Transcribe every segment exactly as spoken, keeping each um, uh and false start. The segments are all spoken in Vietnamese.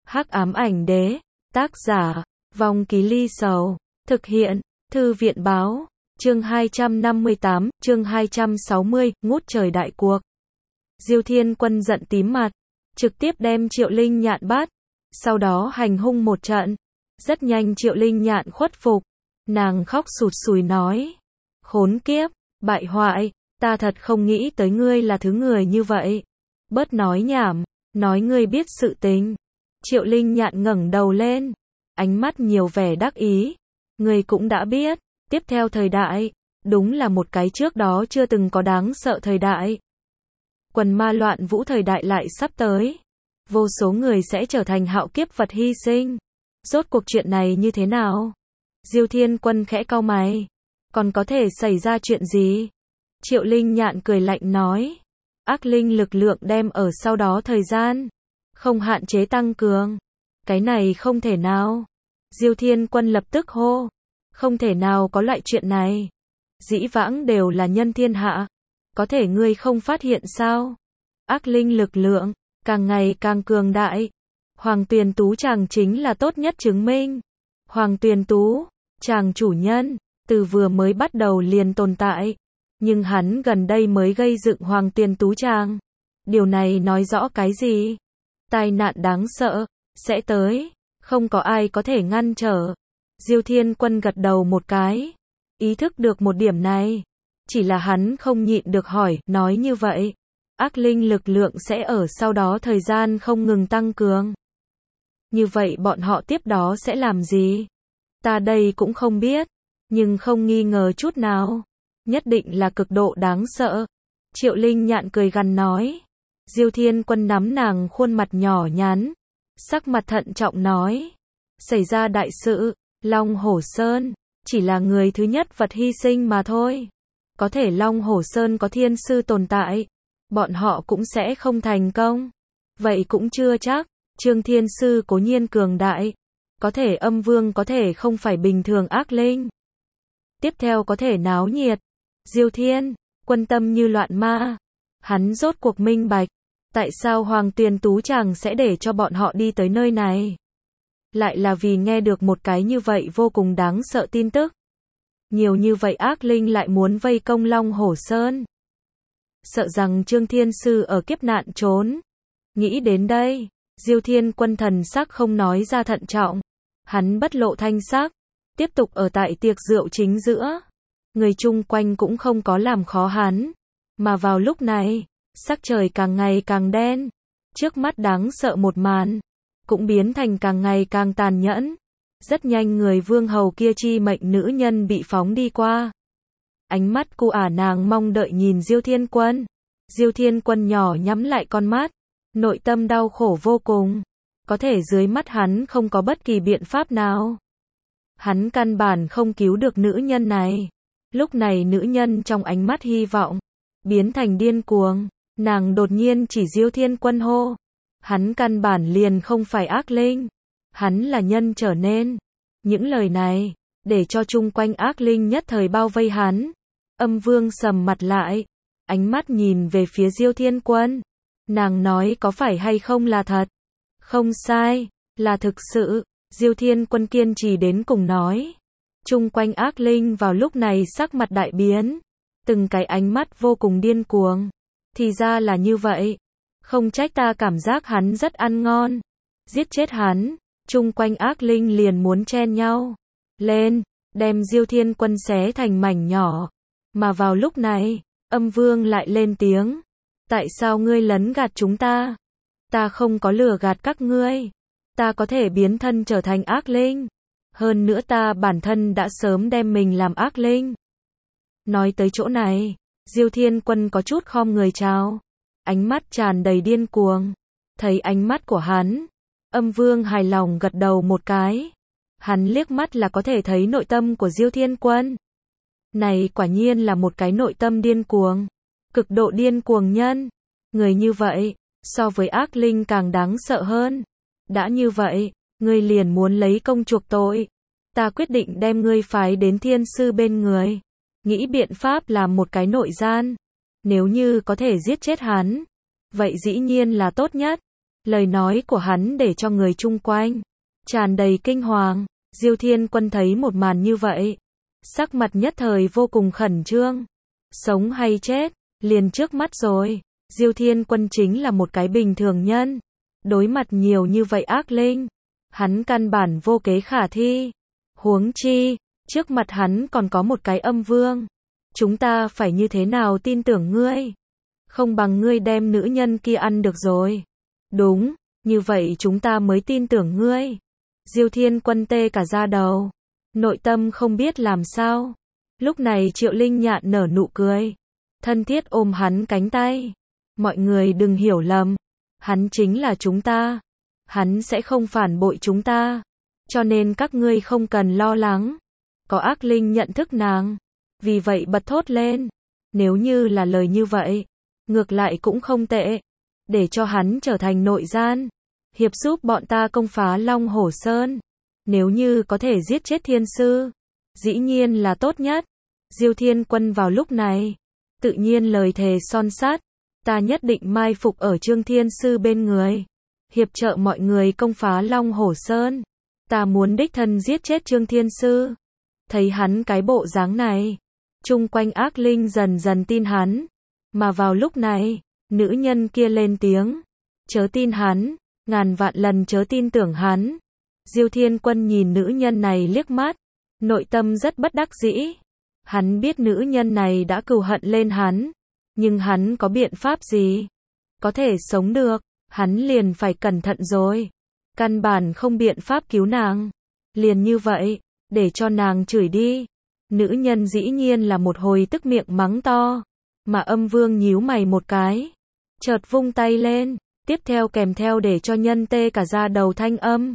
Hắc ám ảnh đế, tác giả, Vong Ký Ly Sầu, thực hiện, Thư viện báo, chương hai trăm năm mươi tám, chương hai trăm sáu mươi, ngút trời đại cuộc. Diêu Thiên Quân giận tím mặt, trực tiếp đem Triệu Linh Nhạn bắt, sau đó hành hung một trận. Rất nhanh Triệu Linh Nhạn khuất phục, nàng khóc sụt sùi nói: khốn kiếp, bại hoại, ta thật không nghĩ tới ngươi là thứ người như vậy. Bớt nói nhảm, nói ngươi biết sự tình. Triệu Linh Nhạn ngẩng đầu lên, ánh mắt nhiều vẻ đắc ý. Ngươi cũng đã biết, tiếp theo thời đại, đúng là một cái trước đó chưa từng có đáng sợ thời đại. Quần ma loạn vũ thời đại lại sắp tới. Vô số người sẽ trở thành hạo kiếp vật hy sinh. Rốt cuộc chuyện này như thế nào? Diêu Thiên Quân khẽ cau mày. Còn có thể xảy ra chuyện gì? Triệu Linh Nhạn cười lạnh nói. Ác linh lực lượng đem ở sau đó thời gian không hạn chế tăng cường. Cái này không thể nào. Diêu Thiên Quân lập tức hô. Không thể nào có loại chuyện này. Dĩ vãng đều là nhân thiên hạ. Có thể ngươi không phát hiện sao? Ác linh lực lượng càng ngày càng cường đại. Hoàng Tuyền Tú chàng chính là tốt nhất chứng minh. Hoàng Tuyền Tú, chàng chủ nhân, từ vừa mới bắt đầu liền tồn tại. Nhưng hắn gần đây mới gây dựng Hoàng Tuyền Tú chàng. Điều này nói rõ cái gì? Tai nạn đáng sợ sẽ tới, không có ai có thể ngăn trở. Diêu Thiên Quân gật đầu một cái, ý thức được một điểm này. Chỉ là hắn không nhịn được hỏi, nói như vậy, ác linh lực lượng sẽ ở sau đó thời gian không ngừng tăng cường. Như vậy bọn họ tiếp đó sẽ làm gì? Ta đây cũng không biết, nhưng không nghi ngờ chút nào. Nhất định là cực độ đáng sợ. Triệu Linh Nhạn cười gằn nói. Diêu Thiên Quân nắm nàng khuôn mặt nhỏ nhắn, sắc mặt thận trọng nói. Xảy ra đại sự, Long Hổ Sơn, chỉ là người thứ nhất vật hy sinh mà thôi. Có thể Long Hổ Sơn có thiên sư tồn tại, bọn họ cũng sẽ không thành công. Vậy cũng chưa chắc, Trương Thiên Sư cố nhiên cường đại. Có thể âm vương có thể không phải bình thường ác linh. Tiếp theo có thể náo nhiệt. Diêu Thiên Quân tâm như loạn ma. Hắn rốt cuộc minh bạch. Tại sao Hoàng Tuyền Tú chàng sẽ để cho bọn họ đi tới nơi này? Lại là vì nghe được một cái như vậy vô cùng đáng sợ tin tức. Nhiều như vậy ác linh lại muốn vây công Long Hổ Sơn. Sợ rằng Trương Thiên Sư ở kiếp nạn trốn. Nghĩ đến đây, Diêu Thiên Quân thần sắc không nói ra thận trọng. Hắn bất lộ thanh sắc, tiếp tục ở tại tiệc rượu chính giữa. Người chung quanh cũng không có làm khó hắn. Mà vào lúc này, sắc trời càng ngày càng đen. Trước mắt đáng sợ một màn, cũng biến thành càng ngày càng tàn nhẫn. Rất nhanh người vương hầu kia chi mệnh nữ nhân bị phóng đi qua. Ánh mắt cu ả nàng mong đợi nhìn Diêu Thiên Quân. Diêu Thiên Quân nhỏ nhắm lại con mắt. Nội tâm đau khổ vô cùng. Có thể dưới mắt hắn không có bất kỳ biện pháp nào. Hắn căn bản không cứu được nữ nhân này. Lúc này nữ nhân trong ánh mắt hy vọng biến thành điên cuồng. Nàng đột nhiên chỉ Diêu Thiên Quân hô. Hắn căn bản liền không phải ác linh. Hắn là nhân trở nên. Những lời này để cho chung quanh ác linh nhất thời bao vây hắn. Âm vương sầm mặt lại, ánh mắt nhìn về phía Diêu Thiên Quân. Nàng nói có phải hay không là thật? Không sai, là thực sự. Diêu Thiên Quân kiên trì đến cùng nói. Chung quanh ác linh vào lúc này sắc mặt đại biến. Từng cái ánh mắt vô cùng điên cuồng. Thì ra là như vậy. Không trách ta cảm giác hắn rất ăn ngon. Giết chết hắn. Chung quanh ác linh liền muốn chen nhau lên, đem Diêu Thiên Quân xé thành mảnh nhỏ. Mà vào lúc này, âm vương lại lên tiếng. Tại sao ngươi lấn gạt chúng ta? Ta không có lừa gạt các ngươi. Ta có thể biến thân trở thành ác linh. Hơn nữa ta bản thân đã sớm đem mình làm ác linh. Nói tới chỗ này, Diêu Thiên Quân có chút khom người chào. Ánh mắt tràn đầy điên cuồng. Thấy ánh mắt của hắn, âm vương hài lòng gật đầu một cái. Hắn liếc mắt là có thể thấy nội tâm của Diêu Thiên Quân. Này quả nhiên là một cái nội tâm điên cuồng. Cực độ điên cuồng nhân. Người như vậy, so với ác linh càng đáng sợ hơn. Đã như vậy, ngươi liền muốn lấy công chuộc tội. Ta quyết định đem ngươi phái đến thiên sư bên người. Nghĩ biện pháp làm một cái nội gian. Nếu như có thể giết chết hắn, vậy dĩ nhiên là tốt nhất. Lời nói của hắn để cho người chung quanh tràn đầy kinh hoàng. Diêu Thiên Quân thấy một màn như vậy, sắc mặt nhất thời vô cùng khẩn trương. Sống hay chết, liền trước mắt rồi. Diêu Thiên Quân chính là một cái bình thường nhân. Đối mặt nhiều như vậy ác linh, hắn căn bản vô kế khả thi. Huống chi, trước mặt hắn còn có một cái âm vương. Chúng ta phải như thế nào tin tưởng ngươi? Không bằng ngươi đem nữ nhân kia ăn được rồi. Đúng, như vậy chúng ta mới tin tưởng ngươi. Diêu Thiên Quân tê cả da đầu, nội tâm không biết làm sao. Lúc này Triệu Linh Nhạn nở nụ cười, thân thiết ôm hắn cánh tay. Mọi người đừng hiểu lầm, hắn chính là chúng ta. Hắn sẽ không phản bội chúng ta. Cho nên các ngươi không cần lo lắng. Có ác linh nhận thức nàng, vì vậy bật thốt lên. Nếu như là lời như vậy, ngược lại cũng không tệ. Để cho hắn trở thành nội gian, hiệp giúp bọn ta công phá Long Hổ Sơn. Nếu như có thể giết chết thiên sư, dĩ nhiên là tốt nhất. Diêu Thiên Quân vào lúc này, tự nhiên lời thề son sắt. Ta nhất định mai phục ở Trương Thiên Sư bên người, hiệp trợ mọi người công phá Long Hổ Sơn. Ta muốn đích thân giết chết Trương Thiên Sư. Thấy hắn cái bộ dáng này, chung quanh ác linh dần dần tin hắn. Mà vào lúc này, nữ nhân kia lên tiếng. Chớ tin hắn, ngàn vạn lần chớ tin tưởng hắn. Diêu Thiên Quân nhìn nữ nhân này liếc mắt, nội tâm rất bất đắc dĩ. Hắn biết nữ nhân này đã cừu hận lên hắn, nhưng hắn có biện pháp gì? Có thể sống được, hắn liền phải cẩn thận rồi. Căn bản không biện pháp cứu nàng. Liền như vậy, để cho nàng chửi đi. Nữ nhân dĩ nhiên là một hồi tức miệng mắng to. Mà âm vương nhíu mày một cái, chợt vung tay lên, tiếp theo kèm theo để cho nhân tê cả da đầu thanh âm.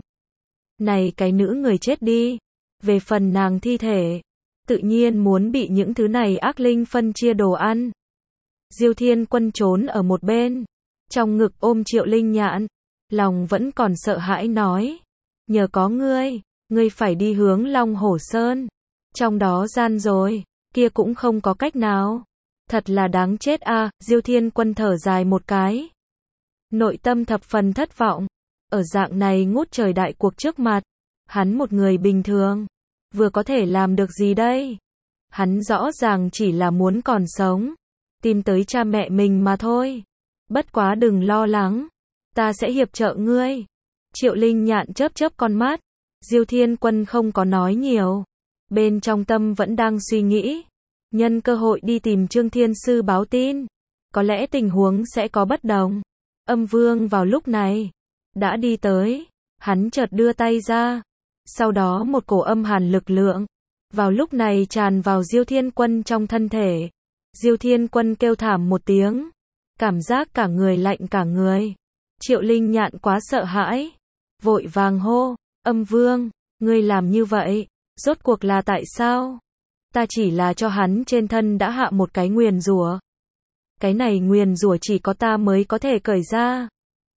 Này cái nữ người chết đi. Về phần nàng thi thể, tự nhiên muốn bị những thứ này ác linh phân chia đồ ăn. Diêu Thiên Quân trốn ở một bên, trong ngực ôm Triệu Linh Nhạn, lòng vẫn còn sợ hãi nói. Nhờ có ngươi, ngươi phải đi hướng Long Hổ Sơn. Trong đó gian rồi, kia cũng không có cách nào. Thật là đáng chết a. À, Diêu Thiên Quân thở dài một cái. Nội tâm thập phần thất vọng. Ở dạng này ngút trời đại cuộc trước mặt, hắn một người bình thường, vừa có thể làm được gì đây? Hắn rõ ràng chỉ là muốn còn sống, tìm tới cha mẹ mình mà thôi. Bất quá đừng lo lắng, ta sẽ hiệp trợ ngươi. Triệu Linh Nhạn chớp chớp con mắt. Diêu Thiên Quân không có nói nhiều, bên trong tâm vẫn đang suy nghĩ. Nhân cơ hội đi tìm Trương Thiên Sư báo tin, có lẽ tình huống sẽ có bất đồng. Âm vương vào lúc này đã đi tới, hắn chợt đưa tay ra, sau đó một cổ âm hàn lực lượng vào lúc này tràn vào Diêu Thiên Quân trong thân thể. Diêu Thiên Quân kêu thảm một tiếng, cảm giác cả người lạnh cả người. Triệu Linh Nhạn quá sợ hãi, vội vàng hô, âm vương, ngươi làm như vậy, rốt cuộc là tại sao? Ta chỉ là cho hắn trên thân đã hạ một cái nguyền rủa. Cái này nguyền rủa chỉ có ta mới có thể cởi ra.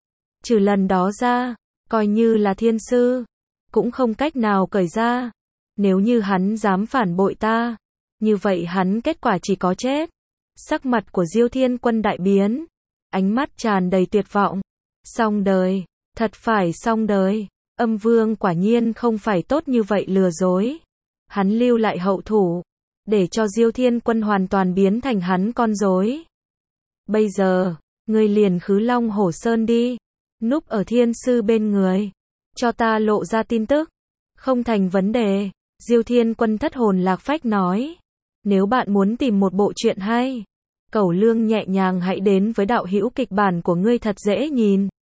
Trừ lần đó ra, coi như là thiên sư, cũng không cách nào cởi ra. Nếu như hắn dám phản bội ta, như vậy hắn kết quả chỉ có chết. Sắc mặt của Diêu Thiên Quân đại biến, ánh mắt tràn đầy tuyệt vọng. Xong đời, thật phải xong đời. Âm vương quả nhiên không phải tốt như vậy lừa dối. Hắn lưu lại hậu thủ, để cho Diêu Thiên Quân hoàn toàn biến thành hắn con rối. Bây giờ, ngươi liền khứ Long Hổ Sơn đi, núp ở thiên sư bên người, cho ta lộ ra tin tức. Không thành vấn đề. Diêu Thiên Quân thất hồn lạc phách nói. Nếu bạn muốn tìm một bộ truyện hay, cẩu lương nhẹ nhàng hãy đến với đạo hữu kịch bản của ngươi thật dễ nhìn.